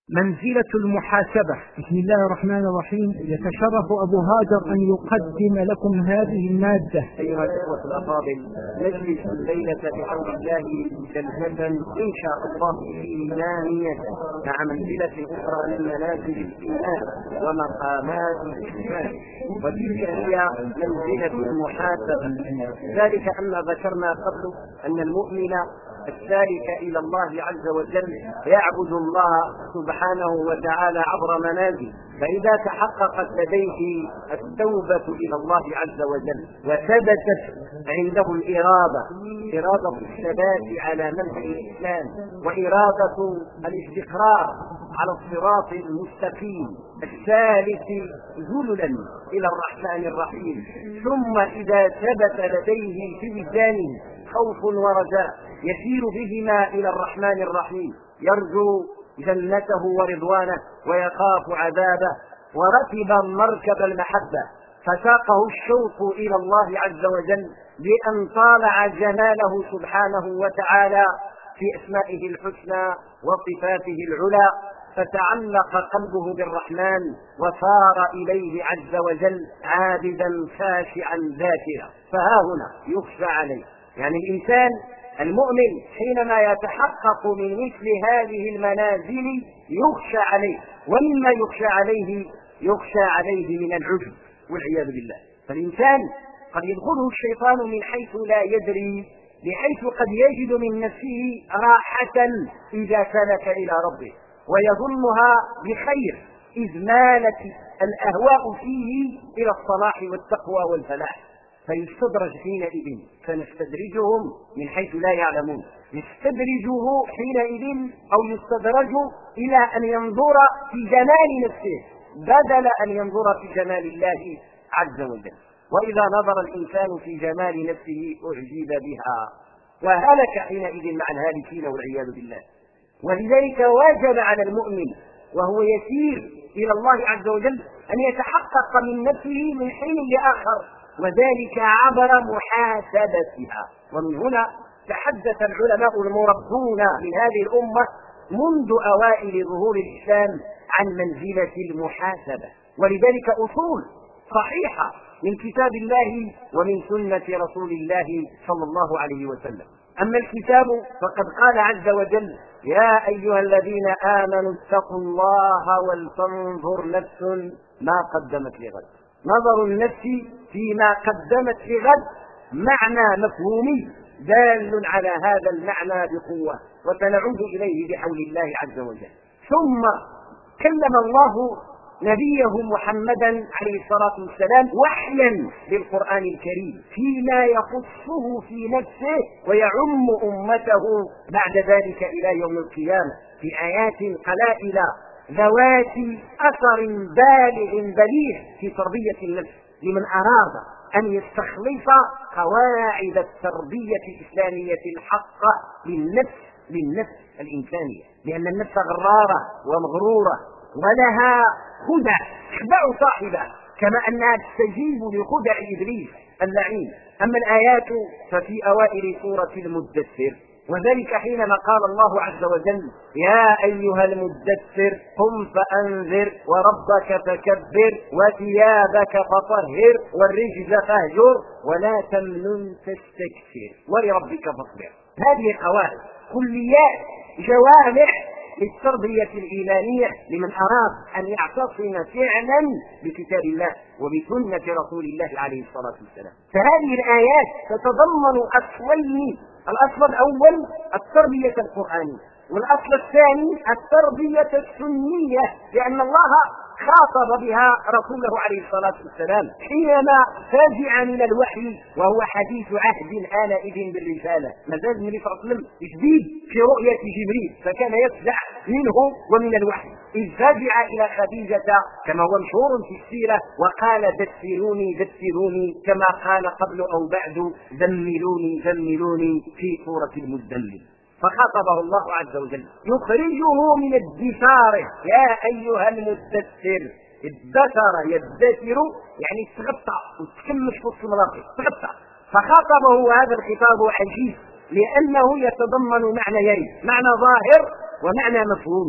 منزلة المحاسبة. بسم الله الرحمن الرحيم. يتشرف أبو هاجر أن يقدم لكم هذه المادة. أيها الأخوة الأفاضل، نجلس الليلة بحول الله جلسة إن شاء الله إيمانية مع منزلة أخرى من منازل الإيمان ومقامات الإيمان، وتلك هي منزلة المحاسبة. ذلك أن ذكرنا قبل أن المؤمن السالك إلى الله عز وجل يعبد الله سبحانه وتعالى عبر منازل، فإذا تحققت لديه التوبة إلى الله عز وجل وثبتت عنده إرادة الثبات على منهج الإسلام وإرادة الاستقرار على الصراط المستقيم الثالث ذللا إلى الرحمن الرحيم، ثم إذا ثبت لديه في وجدانه خوف ورجاء يسير بهما إلى الرحمن الرحيم، يرجو جنته ورضوانه ويخاف عذابه، وركب مركب المحبة فساقه الشوق إلى الله عز وجل بأن طالع جماله سبحانه وتعالى في أسمائه الحسنى وصفاته العلى، فتعلق قلبه بالرحمن وصار إليه عز وجل عابدا خاشعا ذاكرا. فها هنا يخشى عليه، يعني الإنسان المؤمن حينما يتحقق من مثل هذه المنازل يخشى عليه، ومما يخشى عليه من العجب والعياذ بالله. فالإنسان قد يدخله الشيطان من حيث لا يدري، بحيث قد يجد من نفسه راحة إذا سلك إلى ربه ويظنها بخير، إذ مالت الأهواء فيه إلى الصلاح والتقوى والفلاح، فيستدرج حينئذ، فنستدرجهم من حيث لا يعلمون، يستدرجه حينئذ أو يستدرج إلى أن ينظر في جمال نفسه بدل أن ينظر في جمال الله عز وجل. وإذا نظر الإنسان في جمال نفسه أعجب بها وهلك حينئذ مع الهالكين والعياذ بالله. ولذلك واجب على المؤمن وهو يسير إلى الله عز وجل أن يتحقق من نفسه من حين لآخر، وذلك عبر محاسبتها. ومن هنا تحدث العلماء المربون من هذه الأمة منذ أوائل ظهور الإسلام عن منزلة المحاسبة، ولذلك أصول صحيحة من كتاب الله ومن سنة رسول الله صلى الله عليه وسلم. أما الكتاب فقد قال عز وجل: يا أيها الذين آمنوا اتقوا الله ولتنظر نفس ما قدمت لغد. نظر النفس فيما قدمت لغد معنى مفهومي دال على هذا المعنى بقوة، وسنعود إليه بحول الله عز وجل. ثم كلم الله نبيه محمدا عليه الصلاة والسلام وحيا بالقرآن الكريم فيما يخصه في نفسه ويعم أمته بعد ذلك إلى يوم القيامة في آيات قلائل ذوات أثر بالغ بليغ في تربية النفس لمن أراد أن يستخلص قواعد التربية الإسلامية الحقة للنفس الإنسانية، لأن النفس غرارة ومغرورة ولها خدع تخدع صاحبها، كما أنها تستجيب لخدع إبليس اللعين. أما الآيات ففي أوائل سورة المدثر، وذلك حينما قال الله عز وجل: يا أيها المدثر قم فأنذر وربك فكبر وثيابك فطهر والرجز فاهجر ولا تمنن تستكثر ولربك فاصبر. هذه قواعد كليات جوامع للتربية الإيمانية لمن أراد أن يعتصم فعلا بكتاب الله وبسنة رسول الله عليه الصلاة والسلام. فهذه الآيات تتضمن أصلين: الأصل الأول التربية القرآنية، والأصل الثاني التربية السنية، لأن الله خاطب بها رسوله عليه الصلاة والسلام حينما فاجع من الوحي وهو حديث عهد آنئذ بالرسالة، ما زال النبي صلى الله عليه وسلم جديد في رؤية جبريل، فكان يفزع منه ومن الوحي، إذ فاجع إلى خديجة كما هو مشهور في السيرة وقال: دثروني كما قال قبل أو بعد زملوني في سورة المزمل. فخاطبه الله عز وجل يخرجه من الدثار: يا أيها المدثر. الدثر يدثر يعني تغطى وتكمش في المراقب تغطى. فخاطبه هذا الخطاب عجيب لأنه يتضمن معنيين: معنى ظاهر ومعنى مفهوم.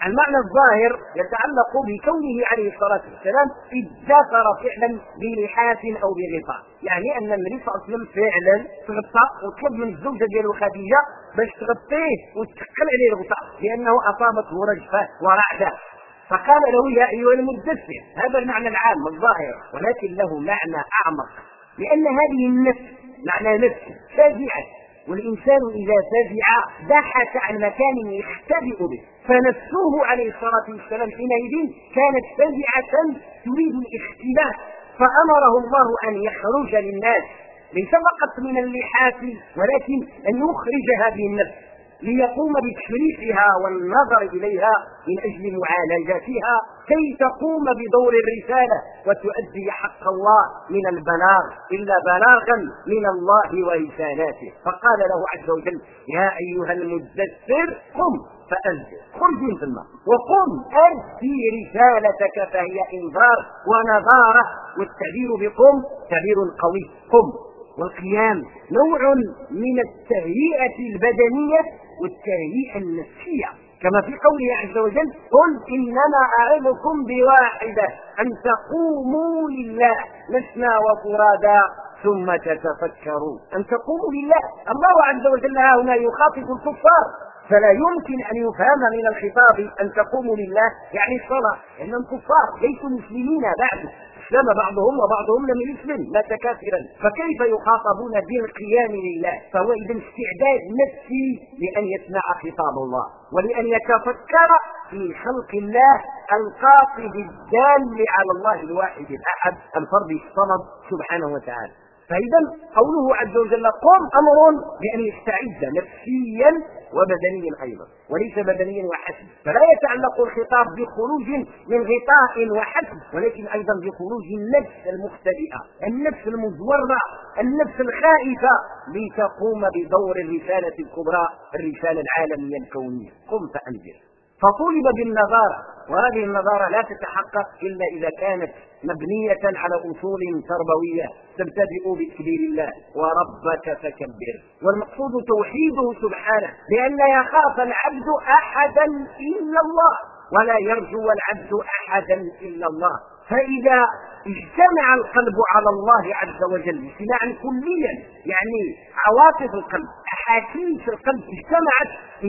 المعنى الظاهر يتعلق بكونه عليه الصلاة والسلام اتذكر فعلا بلحاف أو بغطاء، يعني أن النبي صلى الله عليه وسلم فعلا تغطى وطلب من الزوجة ديالو خديجة باش تغطيه وتثقل عليه الغطاء لأنه أصابته رجفة ورعدة، فقال له يا أيها المدثر. هذا المعنى العام الظاهر، ولكن له معنى أعمق، لأن هذه النفس معنى نفس فزعت، والإنسان إذا فزع بحث عن مكان يختبئ به، فنفسه عليه الصلاة والسلام حينئذ كانت فزعة تريد الاختباء، فأمره الله أن يخرج للناس ليس فقط من اللحاف ولكن أن يخرج هذه النفس ليقوم بتشريفها والنظر إليها من أجل معالجتها كي تقوم بدور الرسالة وتؤدي حق الله من البلاغ إلا بلاغا من الله ورسالاته. فقال له عز وجل يا أيها المدثر قم فأنذر، خرج من ثم وقم أدي رسالتك، فهي إنذار ونظارة، والتعبير بقم تعبير قوي. قم، والقيام نوع من التهيئة البدنية والتهيئة النفسية، كما في قوله عز وجل قل إنما أعظكم بواحدة أن تقوموا لله مثنى وفرادا ثم تتفكروا. أن تقوموا لله، الله عز وجل هنا يخاطب الكفار، فلا يمكن أن يفهم من الخطاب أن تقوموا لله يعني الصلاة، لأنهم كفار ليسوا مسلمين بعد، اسلم بعضهم وبعضهم لم يسلم مات كافرا، فكيف يخاطبون بالقيام لله؟ فهو إذن استعداد نفسي لأن يسمع خطاب الله ولأن يتفكر في خلق الله القاصد الدال على الله الواحد الأحد الفرد الصمد سبحانه وتعالى. فإذا قوله عز وجل قم أمر بأن يستعد نفسيا وبدنيا أيضا، وليس بدنيا وحسب، فلا يتعلق الخطاب بخروج من غطاء وحسب، ولكن أيضا بخروج النفس المختبئة، النفس المزورة، النفس الخائفة، لتقوم بدور الرسالة الكبرى، الرسالة العالمية الكونية. قم فأنذر. فطولب بالنظارة، وهذه النظارة لا تتحقق إلا إذا كانت مبنية على أصول تربوية تبتدئ بتكبير الله وربك فكبر، والمقصود توحيده سبحانه، لأن يخاف العبد أحدا إلا الله ولا يرجو العبد أحدا إلا الله. فإذا اجتمع القلب على الله عز وجل اجتماعا كليا، يعني عواطف القلب أحاسيس القلب اجتمعت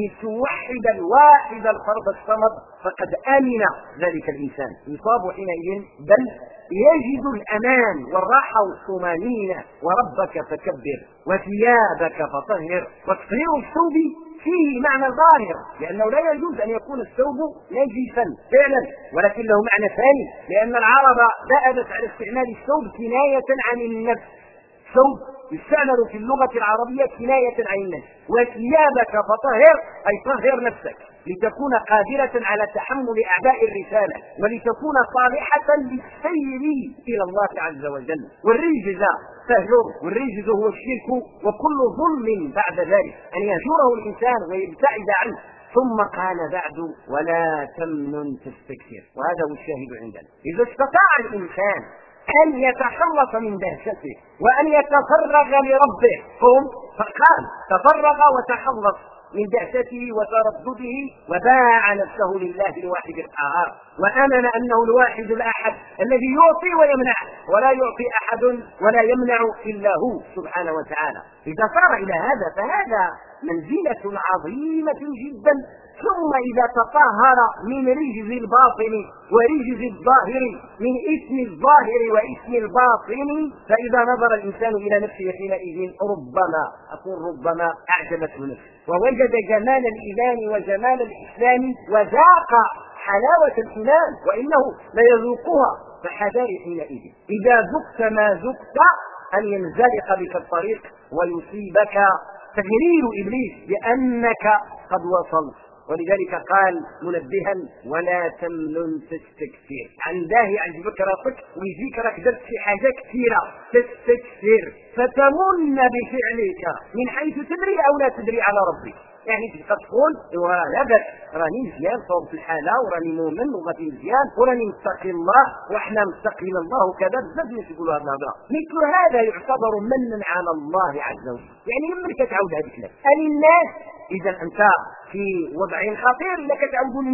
لتوحد الواحد الفرد الصمد، فقد آمن ذلك الإنسان يصاب حينئذ بل يجد الأمان والراحة والطمأنينة. وربك فكبر وثيابك فطهر. وتطهير الثوب فيه معنى ظاهر، لأنه لا يجوز أن يكون الثوب نجسا فعلا، ولكن له معنى ثاني، لأن العرب دأبت على استعمال الثوب كناية عن النفس. ثوب يستعمل في اللغة العربية كناية عن النفس. وثيابك فطهر أي طهر نفسك لتكون قادرة على تحمل أعباء الرسالة ولتكون صالحة للسير إلى الله عز وجل. والرجز فهجر، والرجز هو الشرك وكل ظلم بعد ذلك أن يهجره الإنسان ويبتعد عنه. ثم قال بعد ولا تمنن تستكثر، وهذا هو الشاهد عندنا. إذا استطاع الإنسان أن يتخلص من دهشته وأن يتفرغ لربه فقال تفرغ وتخلص من دهشته وتردده وباع نفسه لله الواحد القهار، وآمن أنه الواحد الأحد الذي يعطي ويمنع، ولا يعطي أحد ولا يمنع إلا هو سبحانه وتعالى. إذا صار إلى هذا فهذا منزلة عظيمة جدا. ثم إذا تطهر من رجز الباطن ورجز الظاهر، من اسم الظاهر واسم الباطن، فإذا نظر الإنسان إلى نفسه حينئذ ربما أعجبته نفسه ووجد جمال الإيمان وجمال الإسلام وذاق حلاوة الإيمان، وإنه ليذوقها. فحذر حينئذ إذا ذقت ما ذقت أن ينزلق بك الطريق ويصيبك تغرير إبليس بأنك قد وصلت. ولذلك قال منبها ولا تمنن تستكثر، عنده يعجبك راسك ويجيك راك درت شي حاجه كثيره تستكثر، فتمن بفعلك من حيث تدري او لا تدري على ربك. يعني تبقى تقول لا بس راني مزيان صوب في الحاله وراني مؤمن وغادي مزيان وراني متقي الله واحنا متقين الله وكذا، بزاف الناس يقولوا هذه الهضره. مثل هذا يعتبر منا على الله عز وجل. يعني يمكن تعاود هذه الكلام الناس. إذا أنت في وضع خطير إذا كتعود للناس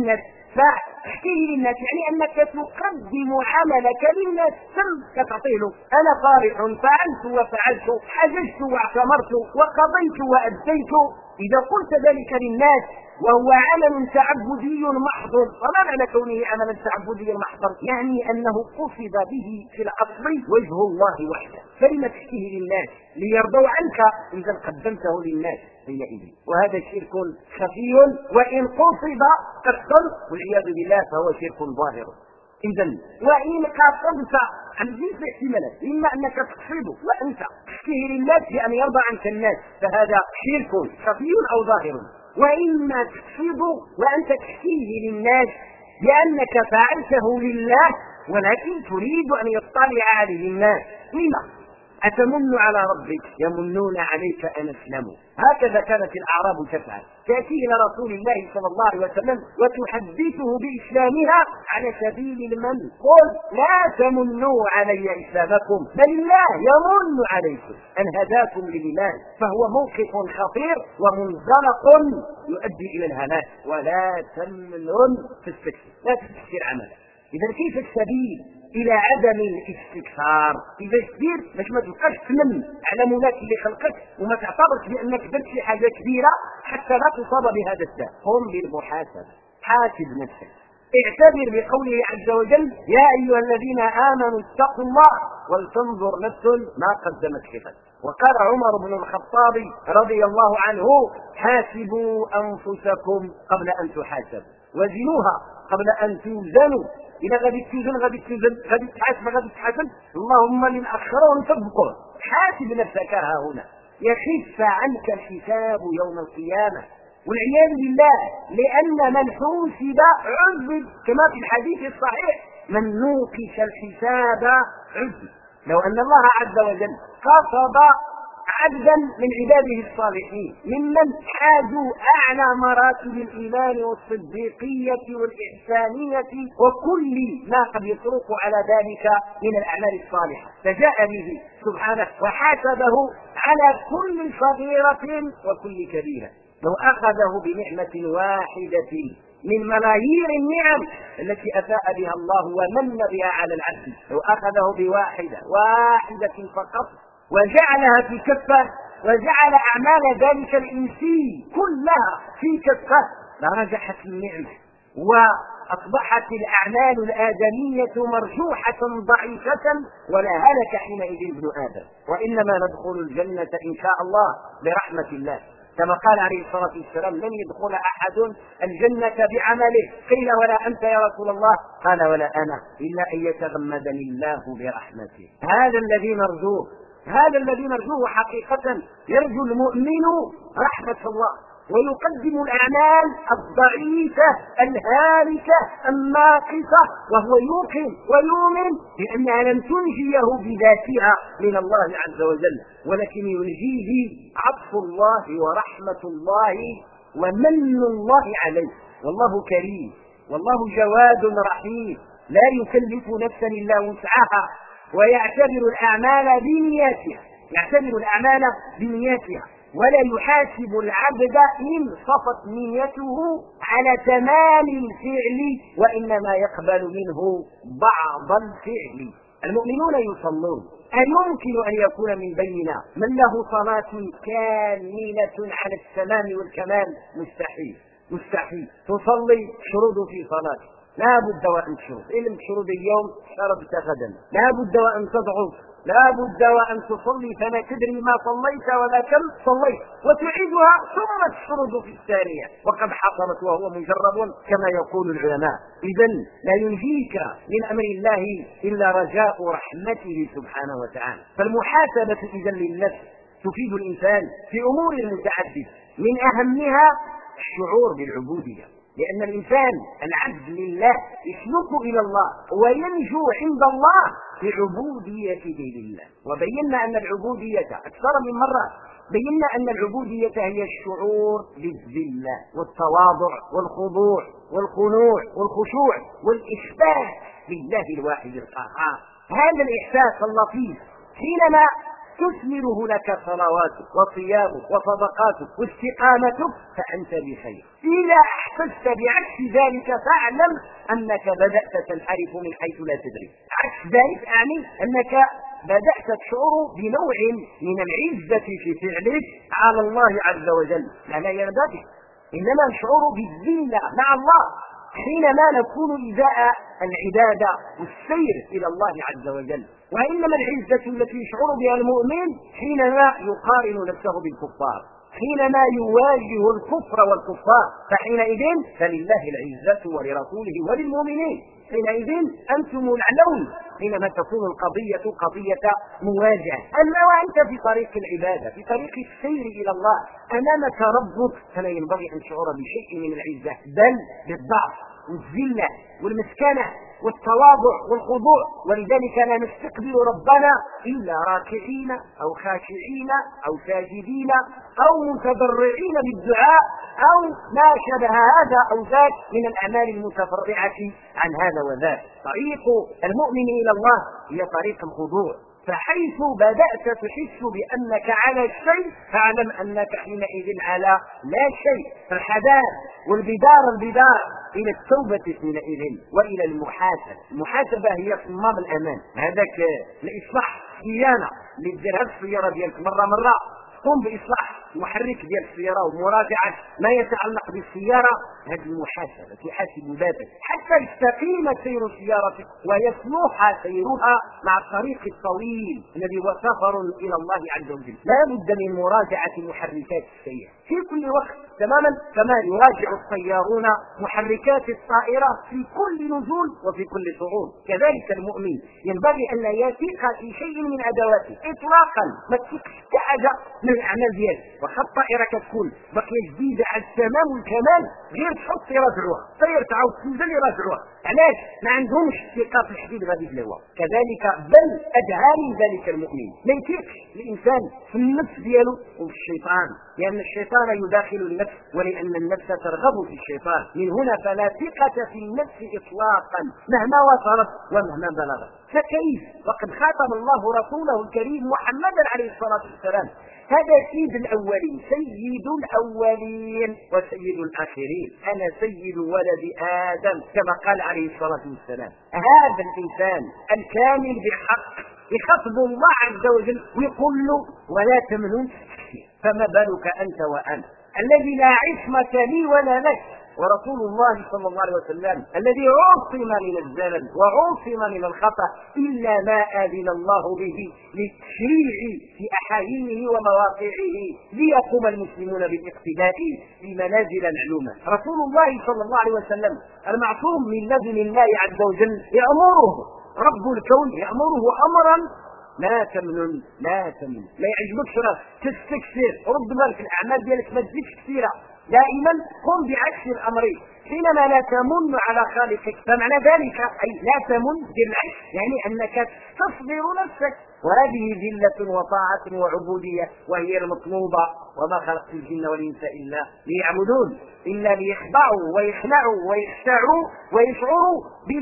فاحكيه للناس يعني أنك تقدم عملك للناس ثم تعطيه له. أنا فرح فعلت وفعلت، حججت واعتمرت وقضيت وأديت. إذا قلت ذلك للناس وهو عمل تعبدي محض، وما معنى كونه عملا تعبديا محضا؟ يعني أنه قصد به في الأصل وجه الله وحده، فلما تحكيه للناس ليرضوا عنك إذا قدمته للناس حينئذ؟ وهذا شرك خفي، وإن قصد قصدا والعياذ بالله فهو شرك ظاهر. إذا وإن قصدت عن جنس الاحتمالات، إما أنك تقصده وأنت تحكيه للناس بأن يرضى عنك الناس فهذا شرك خفي أو ظاهر، وإما تقصد وأنت تحكيه للناس لأنك فعلته لله ولكن تريد أن يطلع عليه الناس. لما؟ أتمن على ربك؟ يمنون عليك أن أسلموا. هكذا كانت الأعراب تفعل، تأتي إلى رسول الله صلى الله عليه وسلم وتحدثه بإسلامها على سبيل المن. قل لا تمنوا علي إسلامكم بل الله يمن عليكم أن هداكم للإيمان. فهو موقف خطير ومنزلق يؤدي إلى الهلاك. ولا تمنن تستكثر، لا تستكثر عملك. إذا كيف السبيل إلى عدم الاستكثار؟ إذا كبير باش ما تبقاش تمن على مولاك اللي خلقك وما تعتبرش بأنك درت شي حاجة كبيرة حتى لا تصاب بهذا الداء. قم بالمحاسبة، حاسب نفسك، اعتبر بقوله عز وجل يا أيها الذين آمنوا اتقوا الله ولتنظر نفس ما قدمت لغد. وقال عمر بن الخطاب رضي الله عنه حاسبوا أنفسكم قبل أن تحاسبوا، وزنوها قبل أن توزنوا. إذا غادي توزن غادي تحاسب اللهم للأخرون تبقوا. حاسب نفسك ها هنا يخف عنك الحساب يوم القيامة والعياذ بالله، لأن من حوسب عذب كما في الحديث الصحيح من نوقش الحساب عذب. لو أن الله عز وجل قصد عبدا من عباده الصالحين ممن حازوا أعلى مراتب الإيمان والصديقية والإحسانية وكل ما قد يطرق على ذلك من الأعمال الصالحة، فجاء به سبحانه وحاسبه على كل صغيرة وكل كبيرة. لو أخذه بنعمة واحدة من ملايير النعم التي أفاء بها الله ومن بها على العبد، لو أخذه بواحدة فقط وجعلها في كفة وجعل أعمال ذلك الإنسي كلها في كفة لرجحت النعمة وأصبحت الأعمال الآدمية مرجوحة ضعيفة ولا هلك حينئذ ابن آدم. وإنما ندخل الجنة إن شاء الله برحمة الله، كما قال عليه الصلاة والسلام لن يدخل أحد الجنة بعمله. قيل ولا أنت يا رسول الله؟ قال ولا أنا إلا أن يتغمدني الله برحمته. هذا الذي نرجوه حقيقة. يرجو المؤمن رحمة الله ويقدم الأعمال الضعيفة الهالكة الناقصة وهو يوقن ويؤمن بأنها لم تنجيه بذاتها من الله عز وجل، ولكن ينجيه عطف الله ورحمة الله ومن الله عليه. والله كريم والله جواد رحيم لا يكلف نفسا إلا وسعها، ويعتبر الأعمال بنياتها ولا يحاسب العبد إن صفت نيته على تمام الفعل وإنما يقبل منه بعض الفعل. المؤمنون يصلون، أيمكن أن يكون من بيننا من له صلاة كاملة على التمام والكمال؟ مستحيل. تصلي شروط في صلاتك، لا بد وأن تشرب، إن لم تشرب اليوم شربت غدا، لا بد وأن تضعف، لا بد وأن تصلي فما تدري ما صليت ولا كم صليت وتعيدها ثم تشرد في الثانية وقد حصلت وهو مجرب كما يقول العلماء. إذن لا ينجيك من أمر الله إلا رجاء رحمته سبحانه وتعالى. فالمحاسبة إذن للنفس تفيد الإنسان في أمور متعددة، من أهمها الشعور بالعبودية، لأن الإنسان العبد لله يسلك إلى الله وينجو عند الله بعبوديته لله. وبينا أن العبودية أكثر من مرة، بينا أن العبودية هي الشعور بالذلة والتواضع والخضوع والخنوع والخشوع والإخبات لله الواحد القهار. هذا الإحساس اللطيف حينما تثمره لك صلواتك وصيامك وصدقاتك واستقامتك فأنت بخير. إذا أحسست بعكس ذلك فاعلم أنك بدأت تنحرف من حيث لا تدري. عكس ذلك أعني أنك بدأت تشعر بنوع من العزة في فعلك على الله عز وجل، لا ينبغي، إنما الشعور بالذلة مع الله حينما نكون إزاء العبادة والسير إلى الله عز وجل. وإنما العزة التي يشعر بها المؤمن حينما يقارن نفسه بالكفار، حينما يواجه الكفر والكفار، فحينئذ فلله العزة ولرسوله وللمؤمنين، حينئذ أنتم الأعلون حينما تكون القضية قضية مواجهة. أما وأنت في طريق العبادة، في طريق السير إلى الله، أمامك ربك، فلا ينبغي أن تشعر بشيء من العزة، بل بالضعف والذلة والمسكنة والتواضع والخضوع. ولذلك لا نستقبل ربنا إلا راكعين أو خاشعين أو ساجدين أو متضرعين بالدعاء أو ما شبه هذا أو ذاك من الأعمال المتفرعة عن هذا وذاك. طريق المؤمن إلى الله هي طريق الخضوع. فحيث بدأت تحس بأنك على شيء فاعلم أنك حينئذ على لا شيء. فالحذار والبدار إلى التوبة حينئذ وإلى المحاسبة. المحاسبة هي صمام الأمان، هذاك الإصلاح صيانة اللي تديرها السيارة ديالك مرة قم بإصلاح محرك ديال السيارة ومراجعة ما يتعلق بالسيارة. هذه المحاسبة تحاسب ذاتك حتى يستقيم سير سيارتك ويصلح سيرها مع الطريق الطويل الذي هو سفر إلى الله عز وجل. لا بد من مراجعة محركات السيارة في كل وقت، تماما كما يراجع الطيارون محركات الطائرة في كل نزول وفي كل صعود. كذلك المؤمن ينبغي أن لا يثق في شيء من أدواته إطلاقا، ما تثقش كحاجة من الأعمال ديالك. وخط الطائرة كتكون بقية جديدة على التمام والكمال، غير تحط يراجعوها طير تعاود تنزل يراجعوها. علاش؟ ما عندهمش ثقة في الحديد غادي يبلغوها. كذلك بل أدعى من ذلك المؤمن ما يثقش الإنسان في النفس ديالو وفي الشيطان، لأن الشيطان يداخل النفس ولأن النفس ترغب في الشيطان. من هنا فلا ثقة في النفس إطلاقا مهما وصلت ومهما بلغت. فكيف وقد خاطب الله رسوله الكريم محمدا عليه الصلاة والسلام، هذا سيد الأولين سيد الأولين وسيد الآخرين، أنا سيد ولد آدم كما قال عليه الصلاة والسلام. هذا الإنسان الكامل بحق يخاطب الله عز وجل ويقول له ولا تمنن تستكثر، فما بالك أنت وأنا الذي لا عصمة لي ولا لك. ورسول الله صلى الله عليه وسلم الذي عصم من الزلل وعصم من الخطأ إلا ما أذن الله به للتشريع في أحايينه ومواقعه ليقوم المسلمون بالاقتداء في منازل معلومة. رسول الله صلى الله عليه وسلم المعصوم من لدن الله عز وجل يأمره رب الكون، يأمره أمرا لا تمنن لا يعجبكش راه تستكثر، رد بالك الأعمال ديالك ما تزيدش كثيرة، دائما قم بعكس الأمر. حينما لا تمن على خالقك فمعنى ذلك أي لا تمن بالعكس، يعني أنك تصبر نفسك. وهذه ذلة وطاعة وعبودية وهي المطلوبة. وما خلقت الجن والإنس إلا ليعبدون، إلا ليخضعوا ويخلعوا ويخشعوا ويشعروا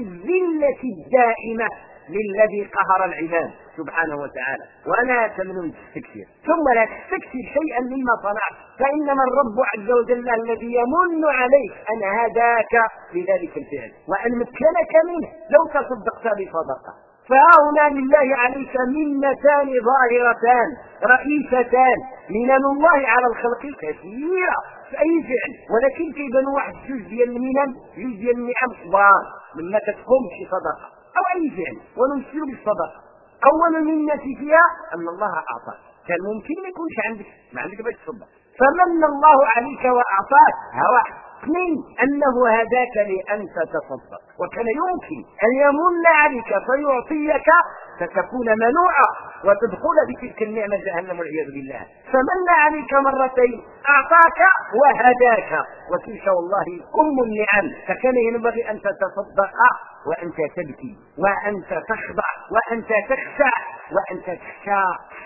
بالذلة الدائمة للذي قهر العباد سبحانه وتعالى. ولا تمنن تستكثر، ثم لا تستكثر شيئا مما صنعت، فإنما الرب عز وجل الذي يمن عليك أن هداك لذلك الفعل وأن مكنك منه لو تصدقت بصدقة. فهنا لله عليك منتان ظاهرتان رئيستان، منن الله على الخلق كثيرة في أي فعل، ولكن كيبان واحد جزء ديال المنن جزء ديال النعم كبار مما تقوم بشي صدقة أو أي فعل ونمثل بالصدقة. أول منة فيها أن الله أعطاك، كان ممكن ما يكونش عندك، ما عندك باش تصدق، فمن الله عليك وأعطاك. واحد. اثنين أنه هداك لأن تتصدق، وكان يمكن أن يمن عليك فيعطيك فتكون منوعا وتدخل بتلك النعمة جهنم والعياذ بالله. فمن عليك مرتين، أعطاك وهداك، وتلك والله أم النعم. فكان ينبغي أن تتصدق وأنت تبكي وأنت تخضع وأنت تخشع وأنت تخشى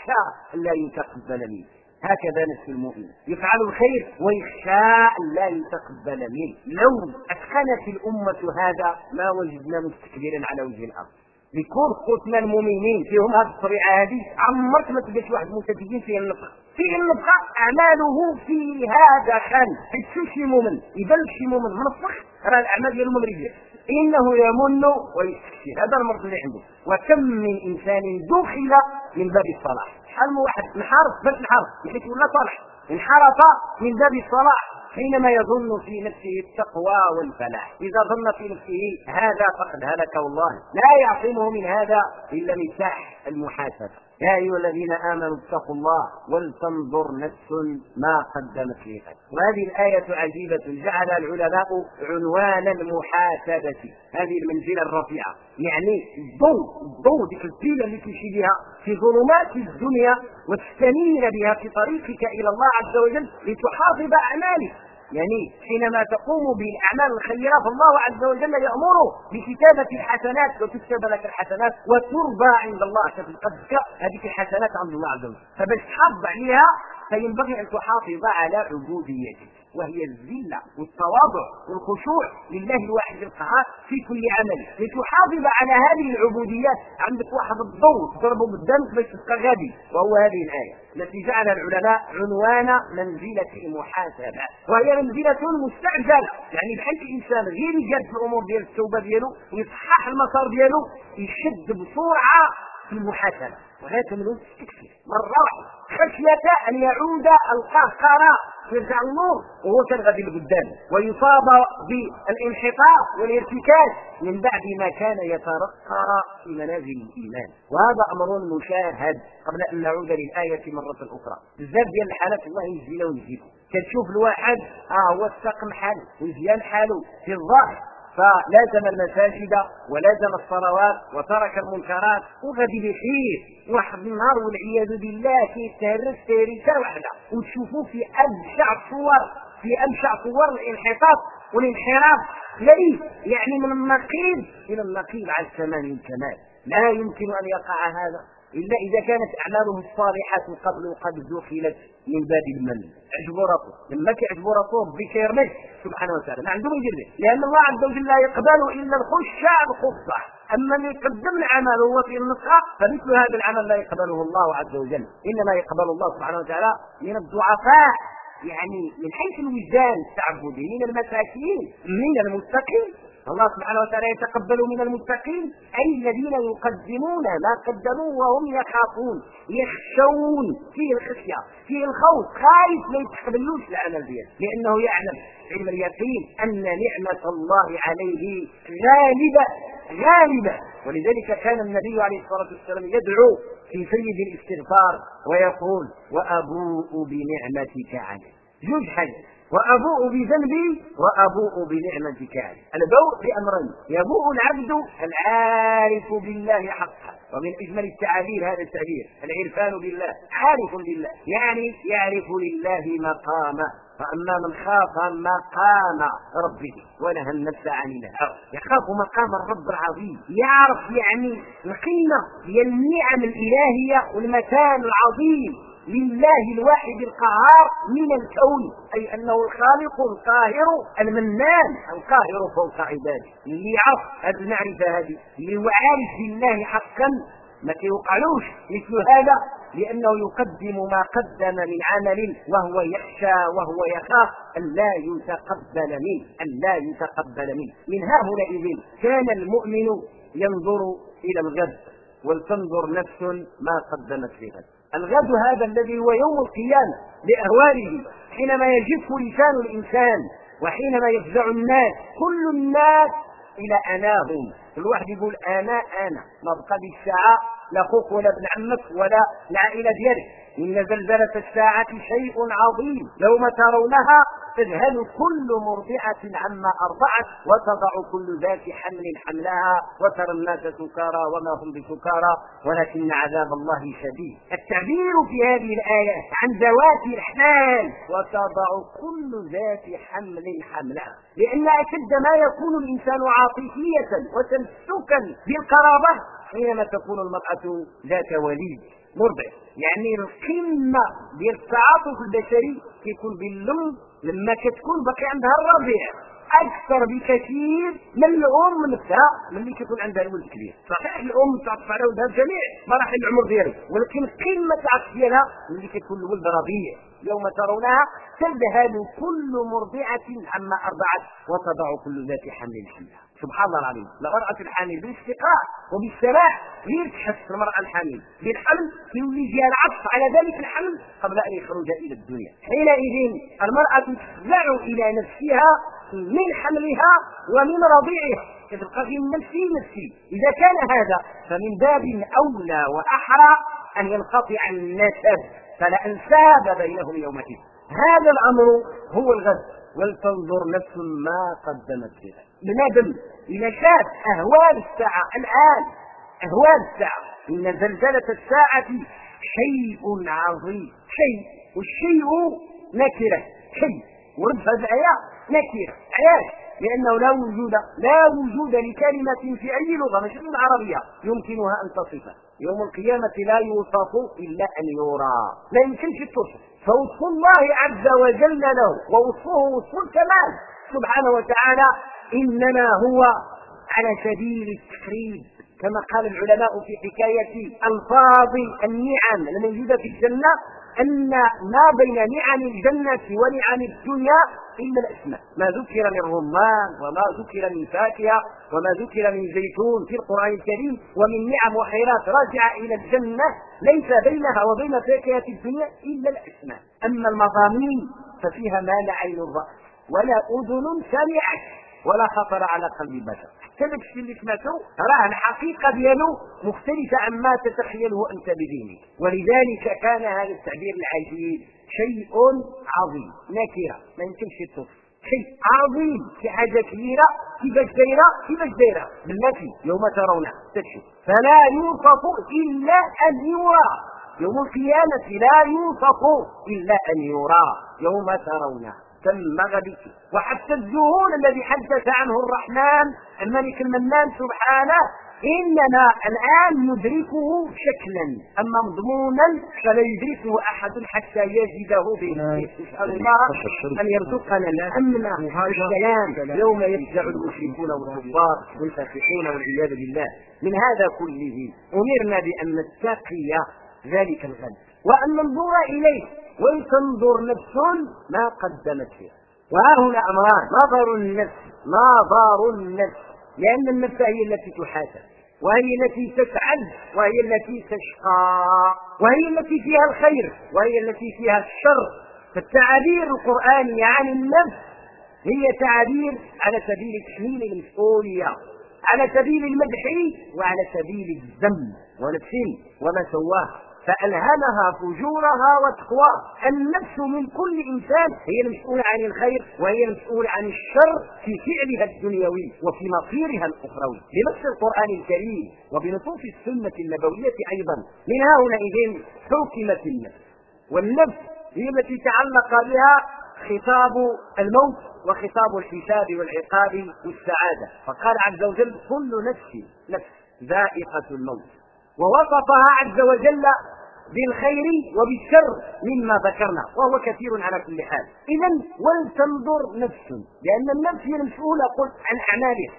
لا يتقبل منك. هكذا نفس المؤمن يفعل الخير ويخشى لا يتقبل منه. لو أتقنت الأمة هذا ما وجدنا مستكبرا على وجه الأرض. بيكون خوتنا المؤمنين فيهم هذه الطبيعه هذه، عمرك ما تلقى شي واحد متدين فيه النفخ، فيه النفخ اعماله فيها دخل، حيت شي مؤمن يبان شي مؤمن منفخ راه الاعمال ديالو مريضه، انه يمن ويستكبر، هذا المرض اللي عنده. وكم من انسان دخل من باب الصلاح، شحال من واحد انحرف باش انحرف حيت ولا صالح، انحرف من باب الصلاح حينما يظن في نفسه التقوى والفلاح. إذا ظن في نفسه هذا فقد هلك، والله لا يعصمه من هذا إلا مفتاح المحاسبة. يا أيها الذين آمنوا اتقوا الله ولتنظر نفس ما قدمت لغد. وهذه الآية عجيبة، جعل العلماء عنوان المحاسبة هذه المنزلة الرفيعة، يعني الضوء ديك البيلة اللي تمشي بها في ظلمات الدنيا وتستنير بها في طريقك إلى الله عز وجل لتحافظ أعمالك. يعني حينما تقوم بالاعمال الخيره فالله عز وجل يامر بكتابه الحسنات، وتكتب لك الحسنات وترضى عند الله، تتقدك هذه الحسنات عند الله عز وجل. فباش تحافظ عليها فينبغي ان تحافظ على عبوديتك، وهي الذله والتواضع والخشوع لله الواحد القهار في كل عمل. لتحافظ على هذه العبوديات عندك واحد الضوء تضربه قدامك باش تبقى غادي، وهو هذه الايه التي جعل العلماء عنوان منزله المحاسبه، وهي منزله مستعجله. يعني بحال الانسان غير يجاد في الامور ديال التوبه ديالو ويصحح المسار ديالو، يشد بسرعه في المحاسبه، وهذا من التكفير مره واحده خشيه ان يعود القهقرة يرجع النور وهو كان غادي لقدام ويصاب بالانحطاط والارتكاز من بعد ما كان يترقى في منازل الايمان. وهذا امر مشاهد. قبل ان نعود للايه مره اخرى، بزاف ديال الحالات الله يجزينا ويجزيكم، كتشوف الواحد هو استقم حاله ومزيان حاله في الظاهر، فلازم المساجد ولازم الصلوات وترك المنكرات وغادي بخير. واحد النهار والعياذ بالله كيتهرس تهريسه واحده وتشوفوه في ابشع صور الانحطاط والانحراف ليه، يعني من النقيض الى النقيض على الثمان الكمال. لا يمكن ان يقع هذا الا اذا كانت اعماله الصالحات قبل قد دخلت من باب المن. عجبوا راسه لما كيعجبوا راسه ربي كيرمش سبحانه وتعالى، ما عنده ما يدير، لان الله عز وجل لا يقبل الا الخشع الخصه. اما اللي يقدم العمل هو في النسخه فمثل هذا العمل لا يقبله الله عز وجل، انما يقبل الله سبحانه وتعالى من الضعفاء، يعني من حيث الوجدان التعبدي، من المساكين، من المتقين. الله سبحانه وتعالى يتقبل من المتقين أي الذين يقدمون ما قدموا وهم يخافون، يخشون، فيه الخشية فيه الخوف، خايف ما يتقبلوش العمل ديالو، لأنه يعلم علم اليقين أن نعمة الله عليه غالبة. ولذلك كان النبي عليه الصلاة والسلام يدعو في سيد الاستغفار ويقول وأبوء بنعمتك علي. جوج حاجات، وأبوء بذنبي وأبوء بنعمتك علي. البوء بأمرين، يبوء العبد العارف بالله حقا، ومن أجمل التعابير هذا التعبير العرفان بالله، عارف بالله يعني يعرف لله مقامه. فأما من خاف مقام ربه ونهى النفس عن الهوى، يخاف مقام الرب العظيم، يعرف يعني القيمة هي النعم الإلهية والمكان العظيم لله الواحد القهار من الكون، أي أنه الخالق القاهر المنان القاهر فوق عباده. اللي يعرف هذه المعرفة هذه اللي هو عارف بالله حقا ما كيوقعلوش مثل هذا، لأنه يقدم ما قدم من عمل وهو يخشى وهو يخاف أن لا يتقبل منه. من ها هنا إذن كان المؤمن ينظر إلى الغد ولتنظر نفس ما قدمت لغد. الغد هذا الذي هو يوم القيامة لأهواله، حينما يجف لسان الإنسان وحينما يفزع الناس، كل الناس إلى أناهم، كل واحد يقول أنا ما بقى دي الساعة لا أخوك ولا ابن عمك ولا العائلة ديالك. إن زلزلة الساعة شيء عظيم يوم ترونها تذهل كل مرضعة عما أرضعت وتضع كل ذات حمل حملها وترى الناس سكارى وما هم بسكارى ولكن عذاب الله شديد. التعبير في هذه الآية عن ذوات الحمل، وتضع كل ذات حمل حملها، لأن أشد ما يكون الإنسان عاطفية وتمسكا بالقرابة حينما تكون المرأة ذات وليد مرضع. يعني القمة ديال التعاطف البشري كيكون باللم لما كتكون باقي عندها الرضيع اكثر بكثير من الام نفسها ملي كيكون عندها الولد كبير. صحيح الام تعطف على ولدها بجميع مراحل العمر ديالو، ولكن قمه العطف ديالها ملي كيكون الولد رضيع. يوم ترونها تذهل كل مرضعه عما ارضعت وتضع كل ذات حمل حملها. سبحان الله العظيم. المرأة الحامل بالاستقاء وبالسماع غير تحس المرأة الحامل بالحمل يولي يجيها العطف على ذلك الحمل قبل أن يخرج إلى الدنيا. حينئذ المرأة تفزع إلى نفسها من حملها ومن رضيعها، تبقى في نفسي. إذا كان هذا فمن باب أولى وأحرى أن ينقطع النسب، فلا أنساب بينهم يومئذ. هذا الأمر هو الغد، ولتنظر نفس ما قدمت لها. بنادم إذا شاف أهوال الساعة الآن، أهوال الساعة، إن زلزلة الساعة شيء عظيم. شيء، والشيء نكرة، شيء ورد هذه الآية نكرة. علاش؟ لأنه لا وجود لكلمة في أي لغة مش العربية يمكنها أن تصفه. يوم القيامة لا يوصف إلا أن يرى، لا يمكنش التوصف. فوصف الله عز وجل له ووصفه وصف الكمال سبحانه وتعالى إنما هو على سبيل التقريب، كما قال العلماء في حكاية ألفاظ النعم الموجودة في الجنة، أن ما بين نعم الجنة ونعم الدنيا إلا الأسماء. ما ذكر من رمان وما ذكر من فاكهة وما ذكر من زيتون في القرآن الكريم ومن نعم وخيرات راجعة إلى الجنة ليس بينها وبين فاكهة الدنيا إلا الأسماء. أما المضامين ففيها ما لا عين رأت ولا أذن سمعت ولا خطر على قلب البشر. كذلك الشيء اللي سمعته راه الحقيقة ديالو مختلفة عما تتخيله أنت بذهنك. ولذلك كان هذا التعبير العجيب شيء عظيم، نكرة ما يمكنش توصف. شيء عظيم، في حاجة كبيرة، كيفاش دايرة بالنفي. يوم ترونه تكشف فلا يوصف إلا أن يرى. يوم القيامة لا يوصف إلا أن يرى يوم ترونه تم غبك. وحتى الذهول الذي حدث عنه الرحمن الملك المنان سبحانه إننا الآن ندركه شكلا، أما مضمونا فلا يدركه أحد حتى يجده به. نسأل الله أن يرزقنا الأمن والسلام يوم يفزع المشركون والكفار والفاسقون والعياذ بالله. من هذا كله أمرنا بأن نتقي ذلك الغد وأن ننظر إليه ولتنظر نفس ما قدمت فيه. وها هنا أمران: نظر النفس، لأن النفس هي التي تحاسب، وهي التي تسعد، وهي التي تشقى، وهي التي فيها الخير، وهي التي فيها الشر. فالتعابير القرآنية عن النفس هي تعابير على سبيل تحميل المسؤولية، على سبيل المدح وعلى سبيل الذم. ونفس وما سواها فألهمها فجورها وتقواها. النفس من كل إنسان هي المسؤولة عن الخير وهي المسؤولة عن الشر في فعلها الدنيوي وفي مصيرها الأخروي بنص القرآن الكريم وبنصوص السنة النبوية أيضا. من هؤلاء حكمت النفس، والنفس هي التي تعلق بها خطاب الموت وخطاب الحساب والعقاب والسعادة. فقال عز وجل: كل نفس ذائقة الموت، ووصفها عز وجل بالخير وبالشر مما ذكرنا وهو كثير على كل حال. إذن ولتنظر نفس، لأن النفس هي المسؤولة عن أعمالها.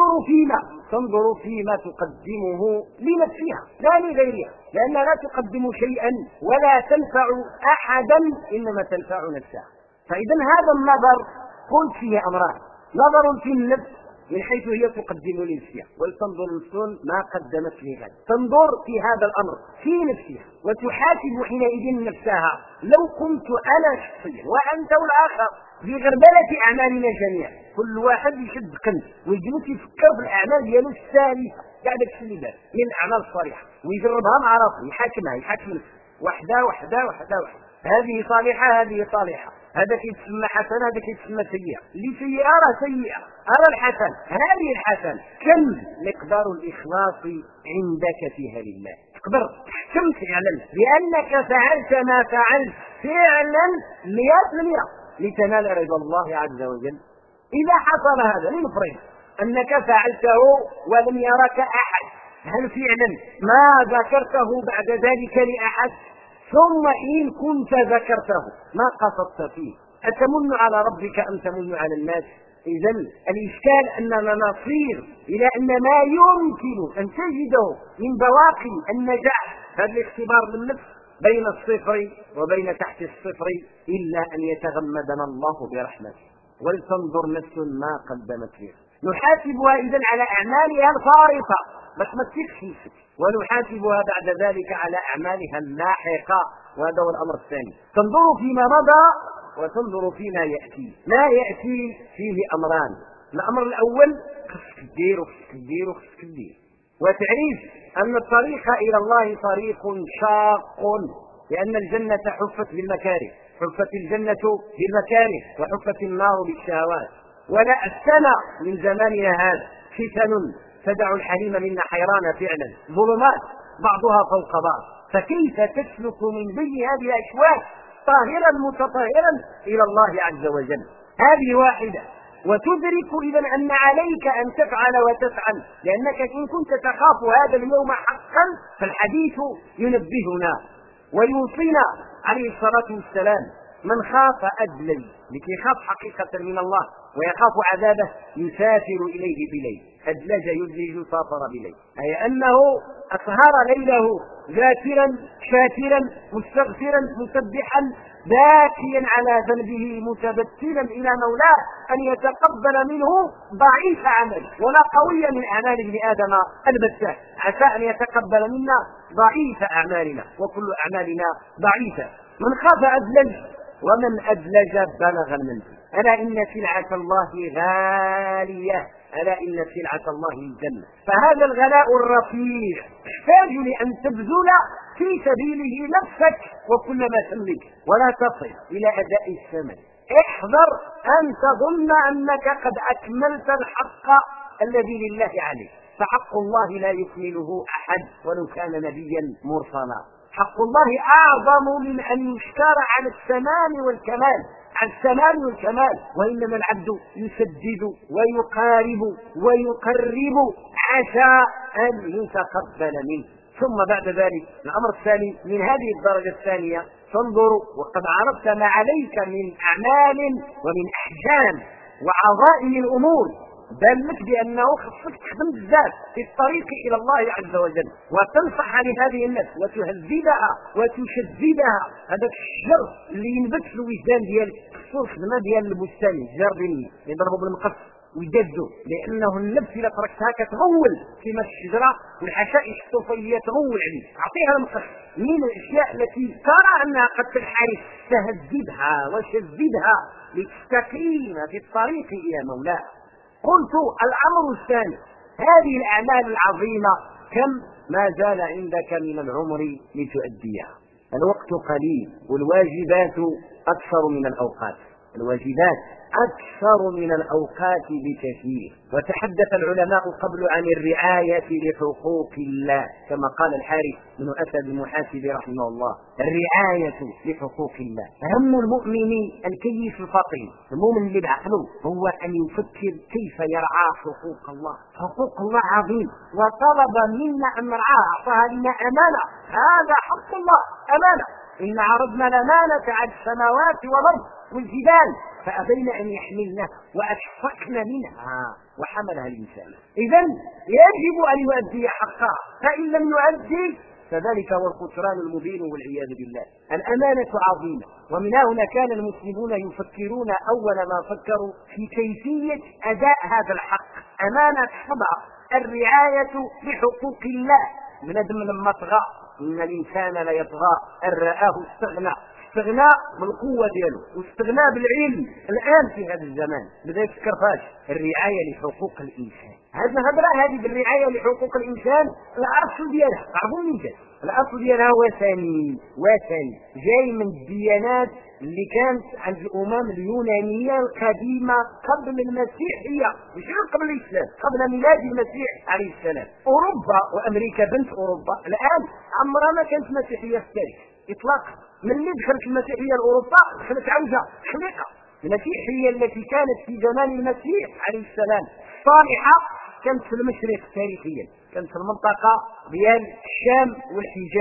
تنظر فيما تقدمه لنفسها لا لغيرها، لأنها لا تقدم شيئا ولا تنفع أحدا إنما تنفع نفسها. فإذا هذا النظر قلت فيه أمران: نظر في النفس من حيث هي تقدم لنفسها، ولتنظر نفس ما قدمت لغد. تنظر في هذا الأمر في نفسها وتحاسب حينئذ نفسها. لو كنت أنا شخصيا وأنت والآخر بغربلة أعمالنا جميعا، كل واحد يشد قنت ويجلس يفكر في الأعمال ديالو السالفة قاعد يكشف من الأعمال الصالحة ويجربها مع راسه، يحاكم واحدة، هذه صالحة هذه صالحة، هذا كيتسمى حسن هذا كيتسمى سيئة، اللي سيئة راه سيئة، أرى الحسن هذه الحسن. كم مقدار الإخلاص عندك فيها لله؟ تقدر تحكم فعلا بأنك فعلت ما فعلت فعلا 100% لتنال رضا الله عز وجل. إذا حصل هذا لنفرض أنك فعلته ولم يرك أحد، هل فعلا ما ذكرته بعد ذلك لأحد؟ ثم إن كنت ذكرته ما قصدت فيه، أتمن على ربك أم تمن على الناس؟ إذا الإشكال أننا نصير إلى أن ما يمكن أن تجده من بواقي النجاح هذا الاختبار للنفس بين الصفر وبين تحت الصفر إلا أن يتغمدنا الله برحمته ولتنظر نفس ما قدمت له. نحاسبها إذن على أعمالها الفارطة بس ما تكفيش، ونحاسبها بعد ذلك على أعمالها اللاحقة، وهذا هو الأمر الثاني. تنظر فيما مضى وتنظر فيما يأتي. ما يأتي فيه أمران، الأمر الأول خصك دير وتعريف أن الطريق إلى الله طريق شاق، لأن الجنة حفت بالمكاره، حفت الجنة بالمكاره وحفت النار بالشهوات. ولا أسنى من زماننا هذا فتن تدع الحليم منا حيران فعلا، ظلمات بعضها فوق بعض، فكيف تسلك من بين هذه الأشواك طاهرا متطهرا إلى الله عز وجل؟ هذه واحدة. وتدرك إذا أن عليك أن تفعل وتفعل، لأنك إن كنت تخاف هذا اليوم حقا فالحديث ينبهنا ويوصينا عليه الصلاة والسلام: من خاف أدلج، لكي يخاف حقيقة من الله ويخاف عذابه يسافر إليه بليل. أدلج يدلج سافر بليل، أي أنه أسهر ليله ذاكرا شاكرا مستغفرا مسبحا باكيا على ذنبه متبتلا إلى مولاه أن يتقبل منه ضعيف عمل ولا قوي من أعمال ابن آدم البتة، عسى أن يتقبل منا ضعيف أعمالنا وكل أعمالنا ضعيفة. من خاف أدلج، ومن أدلج بلغ المنزل. ألا إن سلعة الله غالية، ألا إن سلعة الله الجنة. فهذا الغلاء الرفيع يحتاج لأن تبذل في سبيله نفسك وكل ما تملك ولا تصل إلى أداء الثمن. احذر أن تظن أنك قد أكملت الحق الذي لله عليه، فحق الله لا يكمله أحد ولو كان نبيا مرسلا. حق الله أعظم من أن يشترى على التمام والكمال، على التمام والكمال، وإنما العبد يسدد ويقارب ويقرب عسى أن يتقبل منه. ثم بعد ذلك الأمر الثاني من هذه الدرجة الثانية: تنظر وقد عرفت ما عليك من أعمال ومن أحجام وعظائم الأمور، دلت بأنه خصك تخدم بزاف في الطريق إلى الله عز وجل وتنصح لهذه النفس وتهذبها وتشددها. هذا الشجر اللي ينبت في الوجدان ديالك خصوص خدمة ديال البستان، الجار اللي يضربوا بالمقص ويجدوا، لأنه النفس إذا تركتها كتغول كما الشجرة والحشائش الطفيلية تغول عليه. أعطيها المقص من الأشياء التي ترى أنها قد تنحرف، تهذبها وشددها لتستقيم في الطريق إلى مولاه. قلت الأمر الثاني: هذه الأعمال العظيمة كم ما زال عندك من العمر لتؤديها؟ الوقت قليل والواجبات أكثر من الأوقات، الواجبات أكثر من الأوقات بكثير. وتحدث العلماء قبل عن الرعاية لحقوق الله، كما قال الحارث بن أسد المحاسب رحمه الله: الرعاية لحقوق الله. هم المؤمن الكيس الفطين، المؤمن اللي بعقله هو أن يفكر كيف يرعى حقوق الله. حقوق الله عظيم وطلب منا أن نرعاها، أعطاها لنا أمانة، هذا حق الله أمانة. إن عرضنا الأمانة على السماوات والأرض والجبال فأبين أن يحملنها وأشفقن منها وحملها الإنسان. إذن يجب أن يؤدي حقها، فإن لم يؤدي فذلك هو الخسران المبين والعياذ بالله. الأمانة عظيمة، ومن هنا كان المسلمون يفكرون أول ما فكروا في كيفية أداء هذا الحق، أمانة حضر الرعاية بحقوق الله. من أدم لما طغى، إن الإنسان لا يطغى أن رآه استغنى بالقوة دياله واستغنى بالعلم. الآن في هذا الزمان بدأ يفكر فاش الرعاية لحقوق الإنسان. هذه بالرعاية لحقوق الإنسان الأصل ديالها تعرفون من جد، الأصل ديالها وثني جاي من الديانات اللي كانت عند الأمم اليونانية القديمة قبل المسيحية، مش قبل الإسلام، قبل ميلاد المسيح عليه السلام. أوروبا وأمريكا بنت أوروبا الآن عمرها ما كانت مسيحية في التاريخ إطلاقا. من اللي دخلت المسيحية لأوروبا دخلت عوجة خليقة. المسيحية التي كانت في زمان المسيح عليه السلام صالحة كانت في المشرق تاريخيا، كانت في المنطقة ديال الشام والحجاز،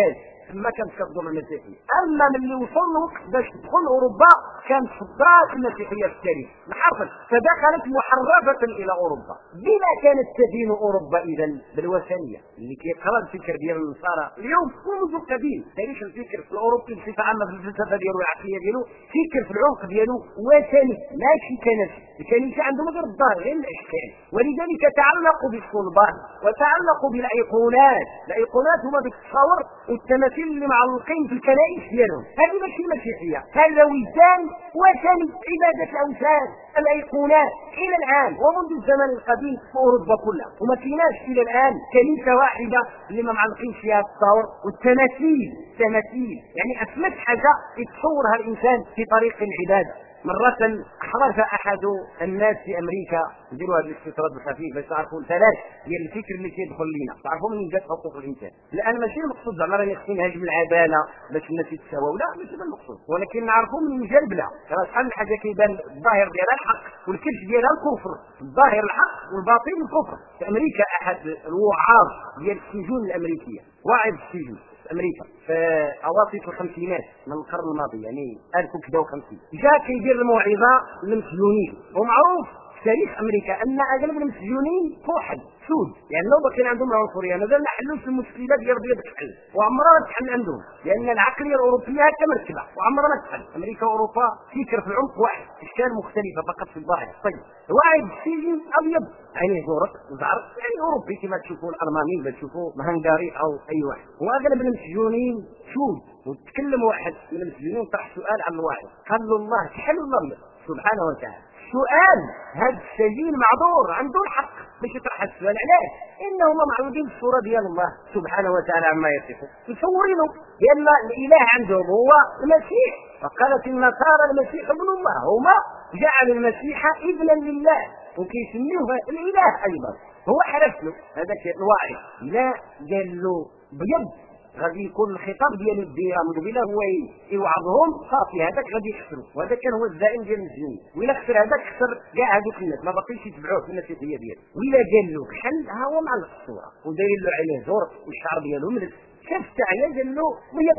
ما كانت كتضر المسيحيه. اما من اللي وصل الوقت باش تدخل اوروبا كانت صدرات المسيحيه في التاريخ محرفه، فدخلت محرفه الى اوروبا. بما كانت تدين اوروبا اذا بالوثنيه اللي كيقرا الفكر ديال النصارى اليوم منذ قديم. تاريخ الفكر في الاوروبي بصفه عامه في الفلسفه ديالو والعقليه ديالو فكر في العمق ديالو وثني ماشي كنسي. الكنيسه عندهم غير الظاهر غير الاشكال، ولذلك تعلقوا بالصلبان وتعلقوا بالايقونات. الايقونات هما بالتصاور والتماثيل اللي معلقين في الكنائس ديالهم. هذه ماشي مسيحيه، هذا وجدان وثني، عباده الاوثان، الايقونات الى الان ومنذ الزمن القديم في اوروبا كلها. وما كايناش الى الان كنيسه واحده اللي ما معلقين فيها التصاور والتماثيل. تماثيل يعني اسمت حاجه يتصورها الانسان في طريق العباده. مرة أحرج أحد الناس في أمريكا يديروا هذا الاستطراد الخفيف باش تعرفوا ثلاث ديال الفكر اللي كيدخل لينا، تعرفوا من جات حقوق الإنسان. الآن ماشي المقصود زعما راني خصني نهاجم العدالة باش الناس يتساواو، لا ماشي هذا المقصود، ولكن نعرفوا من جا البلا. راه شحال من حاجة كيبان الظاهر ديالها الحق والكلش ديالها الكفر، الظاهر الحق والباطن الكفر. في أمريكا أحد الوعاظ ديال السجون الأمريكية، واعظ السجون امريكا في اواسط الخمسينات من القرن الماضي يعني 1050 جاء كيدير الموعظه للمسجونين. ومعروف في تاريخ امريكا ان اغلب المسجونين فوحد سود، يعني لو كان عندهم عنصريه مازال ما حلوش المشكله ديال بيض الحل، وعمرها ما تحل عندهم لان العقليه الاوروبيه هكا مركبه وعمرها ما تحل. امريكا واوروبا فكر في العمق واحد، اشكال مختلفه فقط في الظاهر. طيب واحد السجن ابيض عينيه زورق وزعرق يعني اوروبي كما تشوفوا الالماني ولا تشوفوا الهنغاري او اي واحد، واغلب المسجونين سود. وتكلم واحد من المسجونين طرح سؤال عن الواحد قال له الله تحل الله سبحانه وتعالى. سؤال هذا السجين معذور عنده الحق باش يطرح السؤال. علاش؟ انهم معروضين بالصوره ديال الله سبحانه وتعالى عما يصفون، مصورينه بان الاله عندهم هو المسيح. وقالت النصارى المسيح ابن الله، هما جعلوا المسيح ابنا لله وكيسميوه الاله ايضا. هو حرف له هذاك الواعظ لا قال له بيض غادي يكون الخطاب ديال الديره مقبله هو يوعظهم صافي هذاك غادي يخسروا، وهذا كان هو الزعيم ديال المسلمين. وإلا خسر هذاك خسر كاع هذوك الناس ما باقيش يتبعوه في المسيحيه ديالو. وإلا قال له كحل ها هو معلق الصوره وداير له عليه زور والشعر ديالو ملس شاف التعيه قال له بيض.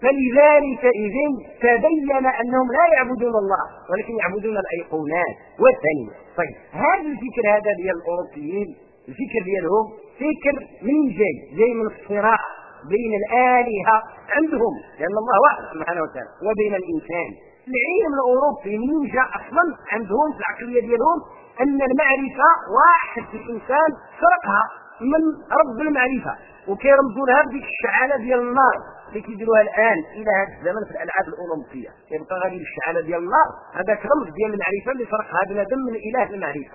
فلذلك إذن تبين أنهم لا يعبدون الله ولكن يعبدون الأيقونات والثانية. طيب هذا الفكر هذا ديال الأوروبيين الفكر ديالهم فكر من جاي من الصراع بين الآلهة عندهم لأن الله واحد سبحانه وتعالى وبين الإنسان. العلم الأوروبي من جاء أصلا عندهم في العقلية ديالهم أن المعرفة واحد في الإنسان سرقها من رب المعرفة وكيرمزوا لها بديك الشعالة ديال النار اللي كيديروها الان الى هذا الزمن في الالعاب الاولمبيه. يبقى غادي الشعاله ديال النار هذاك رمز ديال المعرفه اللي سرقها بنادم من اله المعرفه.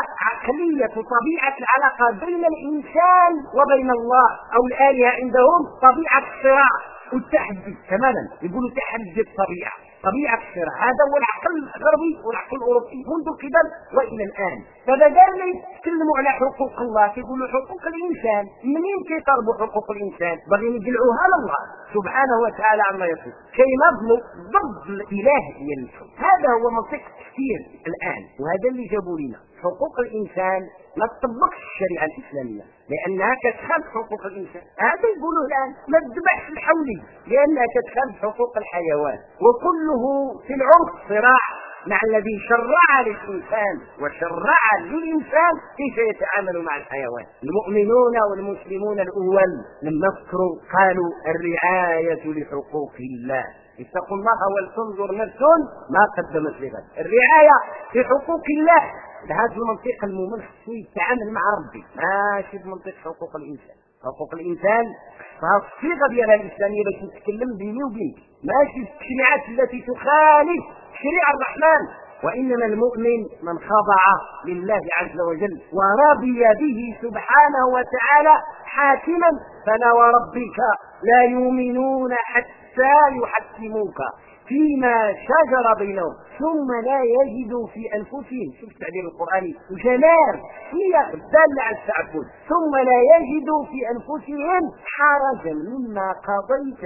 فعقليه وطبيعه العلاقه بين الانسان وبين الله او الالهه عندهم طبيعه الصراع والتحدي تماما. يقولوا تحدي الطبيعه طبيعه الصراع. هذا هو العقل الغربي والعقل الاوروبي منذ القدم والى الان. فبدل ما يتكلموا على حقوق الله كيقولوا حقوق الانسان. منين كيطالبوا حقوق الانسان؟ باغيين يدلعوها لله سبحانه وتعالى عما يقول كينظموا ضد الاله ديال الكون. هذا هو منطق التفكير الان وهذا اللي جابوا لنا. حقوق الانسان ما تطبقش الشريعه الاسلاميه لانها كتخالف حقوق الانسان. هذا يقولوا الان ما تذبحش الحولي لانها كتخالف حقوق الحيوان. وكله في العمق صراع مع الذي شرع للإنسان وشرع للإنسان كيف يتعامل مع الحيوان. المؤمنون والمسلمون الأول لما فكروا قالوا الرعاية لحقوق الله. اتقوا الله ولتنظر نفس ما قدمت لغد. الرعاية في حقوق الله بهذا المنطق المؤمن خصو يتعامل مع ربي ماشي بمنطق حقوق الإنسان. حقوق الإنسان فالصيغة ديالها الإسلامية باش نتكلم بيني وبينك ماشي التشريعات التي تخالف شريعة الرحمن. وإنما المؤمن من خضع لله عز وجل ورضي به سبحانه وتعالى حاكما. فلا وربك لا يؤمنون حتى يحكموك فيما شجر بينهم ثم لا يجدوا في أنفسهم. شوف التعبير القرآني وجلال هي الدالة على التعبد. ثم لا يجدوا في أنفسهم حرجا مما قضيت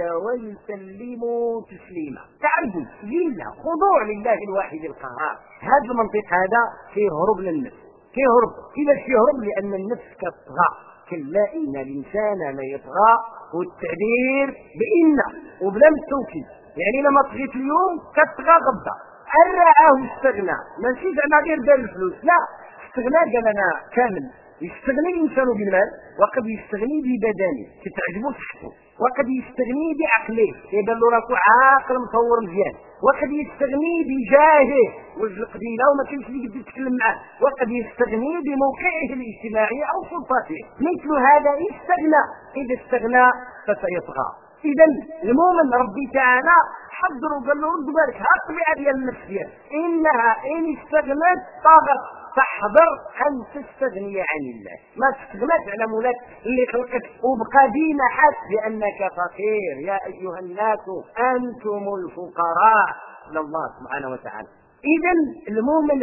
ويسلموا تسليما. تعبد لله خضوع لله الواحد القهار. هذا المنطق هذا فيه هرب للنفس. كيهرب كيفاش يهرب؟ لأن النفس كتطغى كلا إن الإنسان ليطغى، والتعبير بإن وبلا التوكيد، يعني لما طغيت اليوم كتطغى غدا. أن رآه استغنى، ماشي زعما غير دار الفلوس، لا، استغنى قال أنا كامل. يستغني الإنسان بالمال، وقد يستغني ببدنه تتعجبه صحته، وقد يستغني بعقله يبان له راسو عاقل مطور مزيان، وقد يستغني بجاهه وجه قبيله وما كاينش اللي يقدر يتكلم معاه، وقد يستغني بموقعه الاجتماعي او سلطته. مثل هذا استغنى، اذا استغنى فسيطغى. اذا المؤمن ربي تعالى حضروا قال له رد بالك ها الطبيعه ديال النفس ديالك انها ان استغنت طغت، فاحذر ان تستغني عن الله، ما تستغناش على مولاك اللي خلقك وبقى ديما حاس بانك فقير. يا ايها الناس انتم الفقراء الى الله سبحانه وتعالى. اذا المؤمن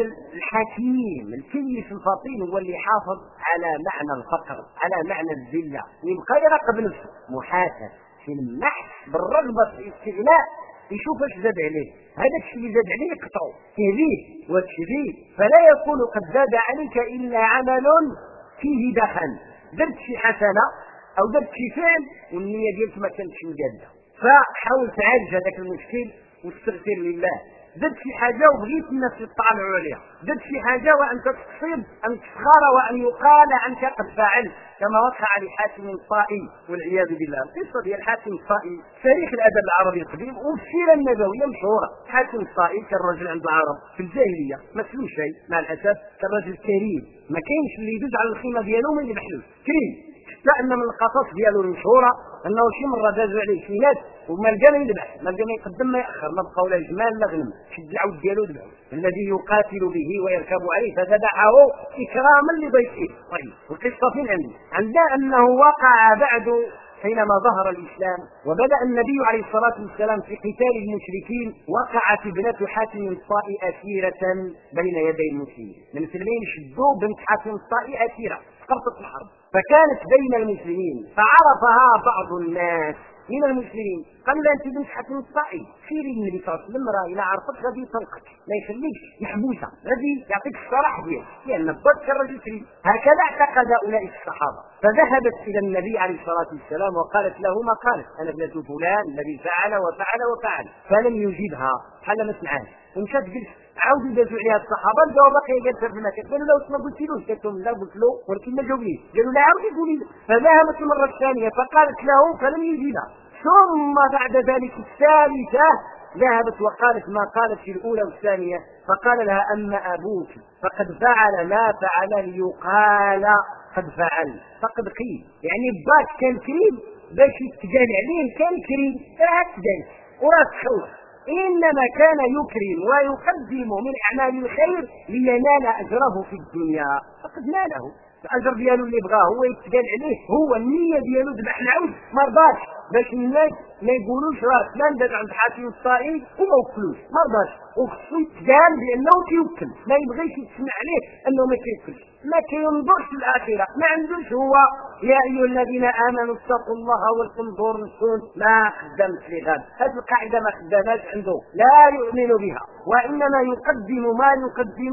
الحكيم الكيس الفطين هو اللي يحافظ على معنى الفقر، على معنى الذله، يبقى يراقب نفسه محاسب في المحس بالرغبه في الاستغناء، يشوف اش زاد عليه، هذا الشيء اللي زاد عليه يقطعه كذيه وتشذيه، فلا يكون قد زاد عليك الا عمل فيه دخن، درت شي حسنه او درت شي فعل والنيه ديالك ما كانتش مجاده، فحاول تعالج هذاك المشكل واستغفر لله. درت شي حاجه وبغيت الناس يطلعوا عليها، درت شي حاجه وانت تصيب ان تسخر وان يقال عنك قد فعلت، كما وقع لحاتم الطائي والعياذ بالله. القصه ديال حاتم الطائي تاريخ الادب العربي القديم والسيره النبويه مشهوره. حاتم الطائي كان رجل عند العرب في الجاهليه ما سلو شيء، مع الاسف كان رجل كريم، ما كاينش اللي يدوز على الخيمه ديالو من اللي بحلوش، كريم. حتى ان من القصص ديالو المشهوره انه شي مره دازوا عليه شي ناس وما لقى ما يذبح، ما لقى ما يقدم ما ياخر، ما بقاو لا جمال لا غنم، شد العود ديالو ذبحوا الذي يقاتل به ويركب عليه فذبحه اكراما لضيفه. طيب والقصه فين عندنا انه وقع بعد حينما ظهر الاسلام وبدا النبي عليه الصلاه والسلام في قتال المشركين، وقعت ابنه حاتم الطائي اسيره بين يدي المسلمين. المسلمين شدوا بنت حاتم الطائي اسيره سقطت الحرب، فكانت بين المسلمين، فعرفها بعض الناس من المسلمين، قالوا لها انت بنت حاتم الطائي، سيري للنبي صلى الله عليه وسلم راه الى عرفتك غادي يطلقك، ما يخليكش محبوسه، غادي يعطيك الصلاح ديالك، لان بغاك الرجل كريم. هكذا اعتقد اولئك الصحابه، فذهبت الى النبي عليه الصلاه والسلام وقالت له ما قالت، انا ابنه فلان الذي فعل وفعل وفعل، فلم يجيبها حل ما سمعاش، ومشات جلست عاودوا دازوا عليها الصحابه الجواب باقي جالسه في المكان، قالوا له ما قلتيلوش؟ قالت لهم لا قلت له ولكن ما جاوبنيش. قالوا لا عاودي قولي له، فذهبت المره الثانيه فقالت له فلم يجيبها، ثم بعد ذلك الثالثه ذهبت وقالت ما قالت في الاولى والثانيه، فقال لها اما ابوك فقد فعل ما فعل ليقال قد فعل فقد قيل، يعني باك كان كريم باش يتقال عليه كان كريم، راه تقال وراه تخوف، إنما كان يكرم ويقدم من أعمال الخير لينال أجره في الدنيا، فقد ناله الأجر ديالو اللي بغاه هو يتقال عليه، هو النية ديالو ذبح العود ما رضاش باش الناس ما يقولوش راه فلان داز عند حاتم الطائي وما وكلوش، ما رضاش، وخصو يتقال بأنه كيوكل، ما يبغيش يتسمع عليه أنه ما كيوكلش، ما كينظرش للآخرة، ما عندوش هو يا أيها الذين آمنوا اتقوا الله ولتنظر نفس ما قدمت لغد. هذه القاعدة ما خداماش عنده، لا يؤمن بها، وإنما يقدم ما يقدم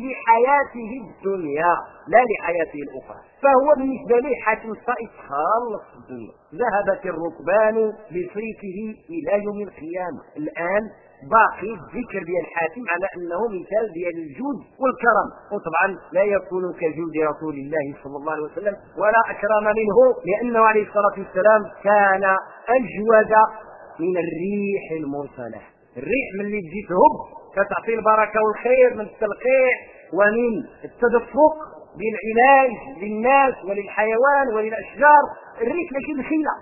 لحياته الدنيا لا لحياته الأخرى. فهو بالنسبة له حاتم الطائي خلص الدنيا، ذهبت الركبان بصيته إلى يوم القيامة. الآن باقي الذكر ديال حاتم على انه مثال ديال الجود والكرم، وطبعا لا يكون كجود رسول الله صلى الله عليه وسلم ولا اكرم منه، لانه عليه الصلاه والسلام كان اجود من الريح المرسله. الريح من اللي تجي تهب كتعطي البركه والخير من التلقيح ومن التدفق بالعلاج للناس وللحيوان وللاشجار، الريح ماشي بخيله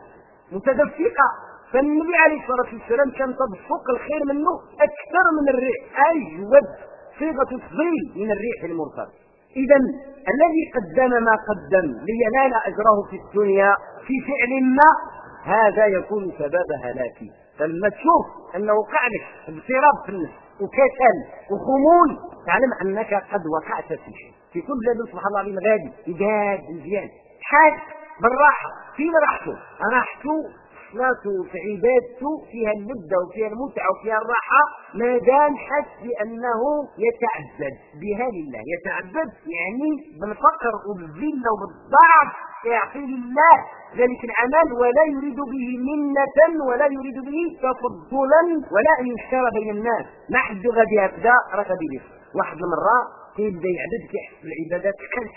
متدفقه، فالنبي عليه الصلاة والسلام كان تدفق الخير منه أكثر من الريح، أجود صيغة تفضيل من الريح المرسل. إذا الذي قدم ما قدم لينال أجره في الدنيا في فعل ما، هذا يكون سبب هلاكه. فلما تشوف أنه وقع لك اضطراب في النفس وكسل وخمول، تعلم أنك قد وقعت في شيء. في كل بلاد سبحان الله العظيم غادي يجاد مزيان، حاج بالراحة، فين راحته؟ راحته صلاته في عبادته فيها اللذة وفيها المتعة وفيها الراحة ما دام حس بأنه يتعبد بها لله. يتعبد يعني بالفقر وبالذلة وبالضعف يعطي لله ذلك العمل ولا يريد به منة ولا يريد به تفضلا ولا أن يشترى بين الناس. ما حد غادي هكذا راه غادي يلف. واحد المرة كيبدا يعبد كيحس بالعبادات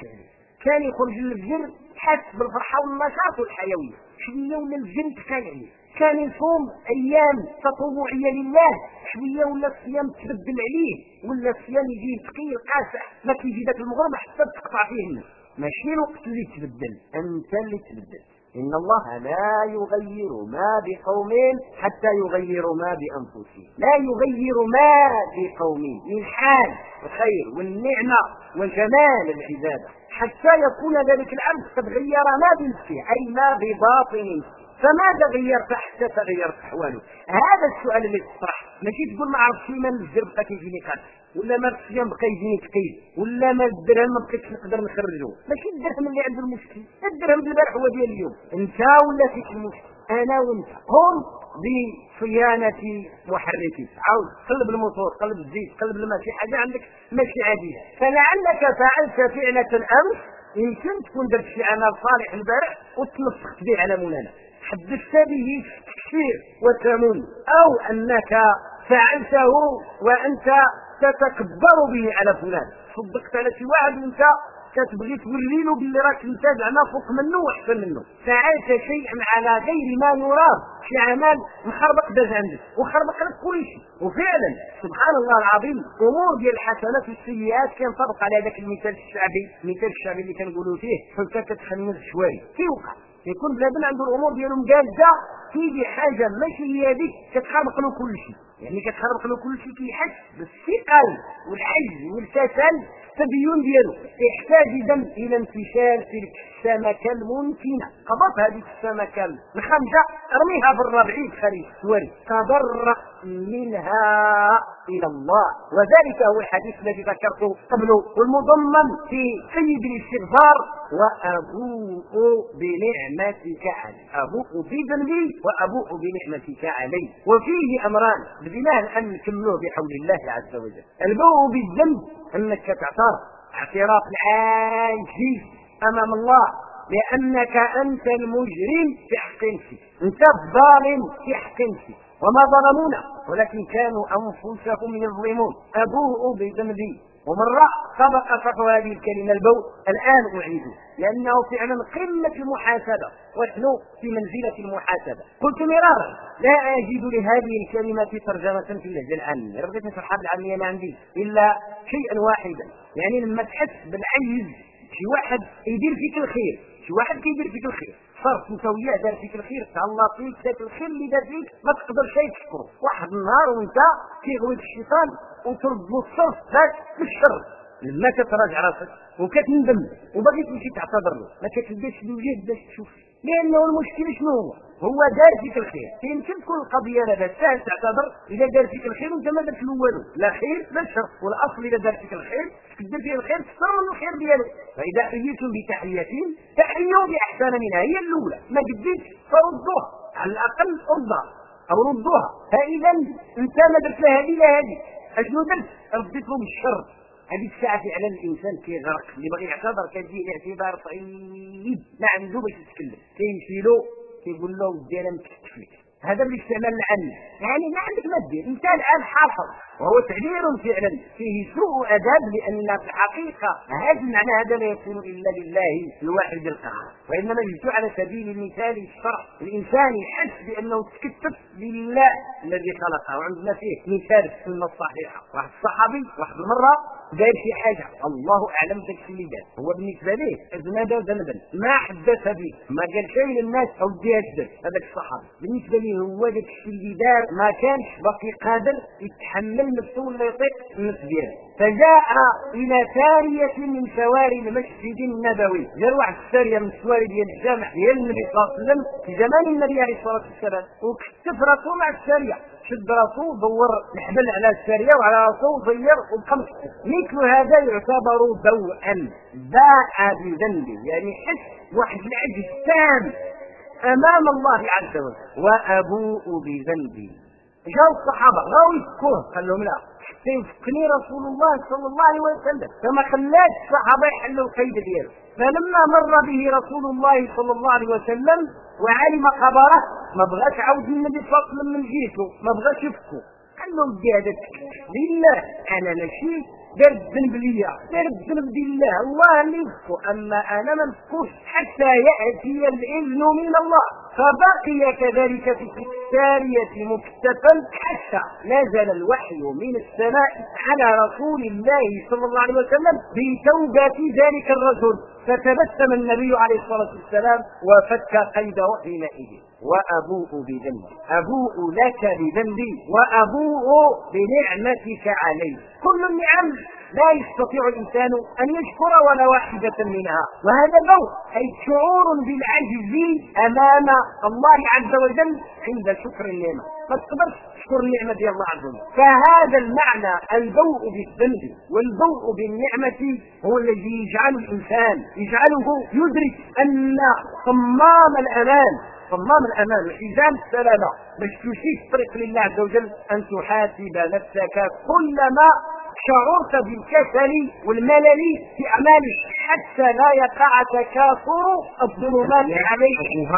كان يخرج للفجر حس بالفرحة والنشاط والحيوية شوية ولا الفجر تكان عليه. كان يصوم أيام تطوعية لله شوية ولا الصيام تبدل عليه ولا الصيام يجي ثقيل قاسح ما كيجي ذاك المغرب حتى تقطع فيه النفس. ماشي الوقت اللي تبدل أنت اللي تبدل. إن الله لا يغير ما بقوم حتى يغيروا ما بأنفسهم. لا يغير ما بقوم من حال الخير والنعمة وجمال العبادة حتى يكون ذلك العبد قد غير ما بنفسه أي ما بباطن. فماذا غيرت حتى تغيرت أحواله؟ هذا السؤال اللي تطرح. ماشي تقول ما عرفتش ما الزر بقى كيجيني قاسي ولا ما الصيام بقى يجيني ثقيل ولا ما الدرهم ما بقيتش نقدر نخرجه. ماشي الدرهم اللي عنده المشكل، الدرهم البارح هو ديال اليوم. انت ولا فيك المشكل، انا وانت. قم بصيانة محركك، عاود قلب الموتور قلب الزيت قلب الماء، شي حاجه عندك ماشي عاديه. فلعلك فعلت فعلة الامس يمكن تكون درت شي عمل صالح البارح وتنفخت به على مولانا، حدثت به تكفير وتمن، او انك فعلته وانت تتكبر به على فلان، صدقت على شي واحد وانت كتبغي توري له باللي راك انت زعما فوق منه واحسن منه. فعلت شيئا على غير ما يرام، شي عمل مخربق داز عندك وخربق لك كل شيء. وفعلا سبحان الله العظيم امور ديال الحسنات والسيئات كينطبق على هذاك المثال الشعبي اللي كنقولوا فيه فلك كتخنز شويه. كيوقع يكون بنادم عنده الامور ديالهم جاهزه تيجي حاجه ماشي هي هذيك كتخربق له كل شيء. يعني كتخربق له كل شيء كيحس بالثقل والعجز والكسل التبيين ديالو. يحتاج اذا الى انتشار تلك السمكه الممكنه. قبض هذه السمكه الخمسه ارميها بالربعين خليل سوري تضرع منها الى الله. وذلك هو الحديث الذي ذكرته قبله والمضمن في سيد الاستغفار وابوء بنعمتك علي. ابوء بذنبي وابوء بنعمتك علي. وفيه امران بديناه الان نكملوه بحول الله عز وجل. البوء بالذنب انك تعترف اعتراف العاجز امام الله لانك انت المجرم في حق نفسك، انت الظالم في حق نفسك. وما ظلمونا ولكن كانوا انفسهم يظلمون. ابوء بذنبي. ومرة سبق شرح هذه الكلمة البوء، الآن أعيده لأنه فعلا قمة المحاسبة ونحن في منزلة المحاسبة. قلت مرارا لا أجد لهذه الكلمة ترجمة في اللهجة العامية، رغبت نشرحها بالعامية ما عندي إلا شيئا واحدا. يعني لما تحس بالعجز شي واحد يدير فيك الخير، شي واحد كيدير فيك الخير صرت انت وياه دار فيك الخير تهلا فيك ذاك الخير اللي دار فيك ما تقدرش تشكره. واحد النهار وانت كيغويك الشيطان وترد له الصرف ذاك بالشر لما كتراجع راسك وكتندم وباغي تمشي تعتذر له ما كتلقاش الوجه باش تشوف، لانه المشكل شنو هو دار فيك الخير. يمكن تكون القضيه لاباس سهل تعتذر اذا دار فيك الخير وانت ما درت له والو، لا خير لا شر. والاصل اذا دار فيك الخير تقدر فيه الخير تكثر من الخير ديالو. فاذا حييتم بتحيه تحيوا باحسن منها هي الاولى، ما قديتش فردوها على الاقل ردها او ردوها. فاذا انت ما درت لها هذه لا هذه اشنو درت؟ رديت له بالشر. هذه الساعه فعلا الانسان كيغرق اللي بغى يعتذر كيجي الاعتذار صعيب ما عنده باش يتكلم، كيمشي له كيقول له ودي انا متكفلك. هذا بالاستعمال العامي، يعني ما عندك ما دير انت الان حافظ، وهو تعبير فعلا فيه سوء ادب لان في الحقيقه هذا المعنى هذا لا يكون الا لله الواحد القهار، وانما جئت على سبيل المثال الشرع. الانسان يحس بانه تكتف لله الذي خلقه. وعندنا فيه مثال في السنه الصحيحه، واحد الصحابي واحد المره دار شي حاجه الله اعلم ذاك اللي دار، هو بالنسبه ليه اذنب ذنبا ما حدث به ما قال شيء للناس او دير هذاك الصحابي بالنسبه ليه هو ذاك اللي دار ما كانش باقي قادر يتحمل نفسه ولا يطيق النفس ديالو. فجاء الى ساريه من سواري المسجد النبوي، جا واحد الساريه من السواري ديال الجامع ديال النبي صلى الله عليه وسلم في زمان النبي عليه الصلاه والسلام، وكتف راسه مع الساريه، شد راسه دور الحبل على الساريه وعلى راسه وغير وبقى. مثل هذا يعتبر ضوءا باء بذنبه، يعني حس واحد العجز تام أمام الله عز وجل. وأبوء بذنبي. جاءوا الصحابة غاوا يفكوه، قال لهم لا حتى يفكني رسول الله صلى الله عليه وسلم، فما خلاش الصحابة يحلوا القيد ديالو. فلما مر به رسول الله صلى الله عليه وسلم وعلم خبره ما بغاش عاود النبي صلى الله عليه وسلم من جهته، ما بغاش يفكو. قال لهم هذاك لله، انا ماشي دار الذنب ليا، دار الذنب لله، الله اللي يفكو، اما انا ما نفكوش حتى ياتي الاذن من الله. فبقي كذلك في السارية مكتفا حتى نزل الوحي من السماء على رسول الله صلى الله عليه وسلم بتوبة ذلك الرجل، فتبسم النبي عليه الصلاة والسلام وفك قيده حينئذ. وأبوء بذنبي، أبوء لك بذنبي وأبوء بنعمتك علي. كل النعم لا يستطيع الإنسان أن يشكر ولا واحدة منها، وهذا بوء أي شعور بالعجز أمام الله عز وجل عند شكر النعمة، ما تقدرش تشكر النعمة ديال الله عز وجل. فهذا المعنى البوء بالذنب والبوء بالنعمة هو الذي يجعل الإنسان يجعله يدرك أن صمام الأمان وحزام السلامة باش تمشي في طريق لله عز وجل أن تحاسب نفسك كلما شعرت بالكسل والملل في أعمالك حتى لا يقع تكاثر الظلمات عليك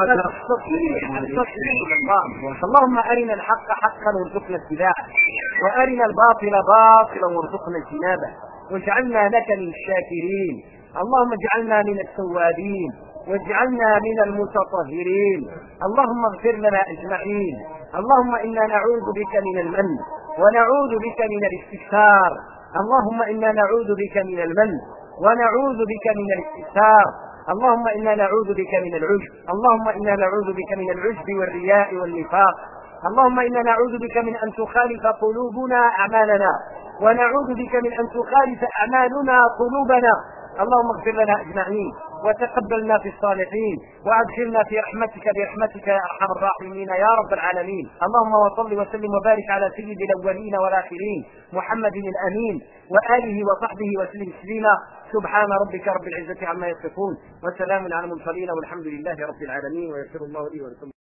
اللهم أرنا الحق حقا وارزقنا اتباعه، وأرنا الباطل باطلا وارزقنا اجتنابه، واجعلنا لك من الشاكرين. اللهم اجعلنا من التوابين واجعلنا من المتطهرين. اللهم اغفر لنا أجمعين. اللهم إنا نعوذ بك من المن ونعوذ بك من الاستكثار. اللهم إنا نعوذ بك من المن ونعوذ بك من الاستكثار. اللهم إنا نعوذ بك من العجب. اللهم إنا نعوذ بك من العجب والرياء والنفاق. اللهم إنا نعوذ بك من أن تخالف قلوبنا أعمالنا، ونعوذ بك من أن تخالف أعمالنا قلوبنا. اللهم اغفر لنا أجمعين وتقبلنا في الصالحين وأدخلنا في رحمتك برحمتك يا أرحم الراحمين يا رب العالمين. اللهم وصل وسلم وبارك على سيد الأولين والآخرين محمد الأمين وآله وصحبه وسلم تسليما. سبحان ربك رب العزة عما يصفون وسلام على المرسلين والحمد لله رب العالمين. ويغفر الله لي ولكم.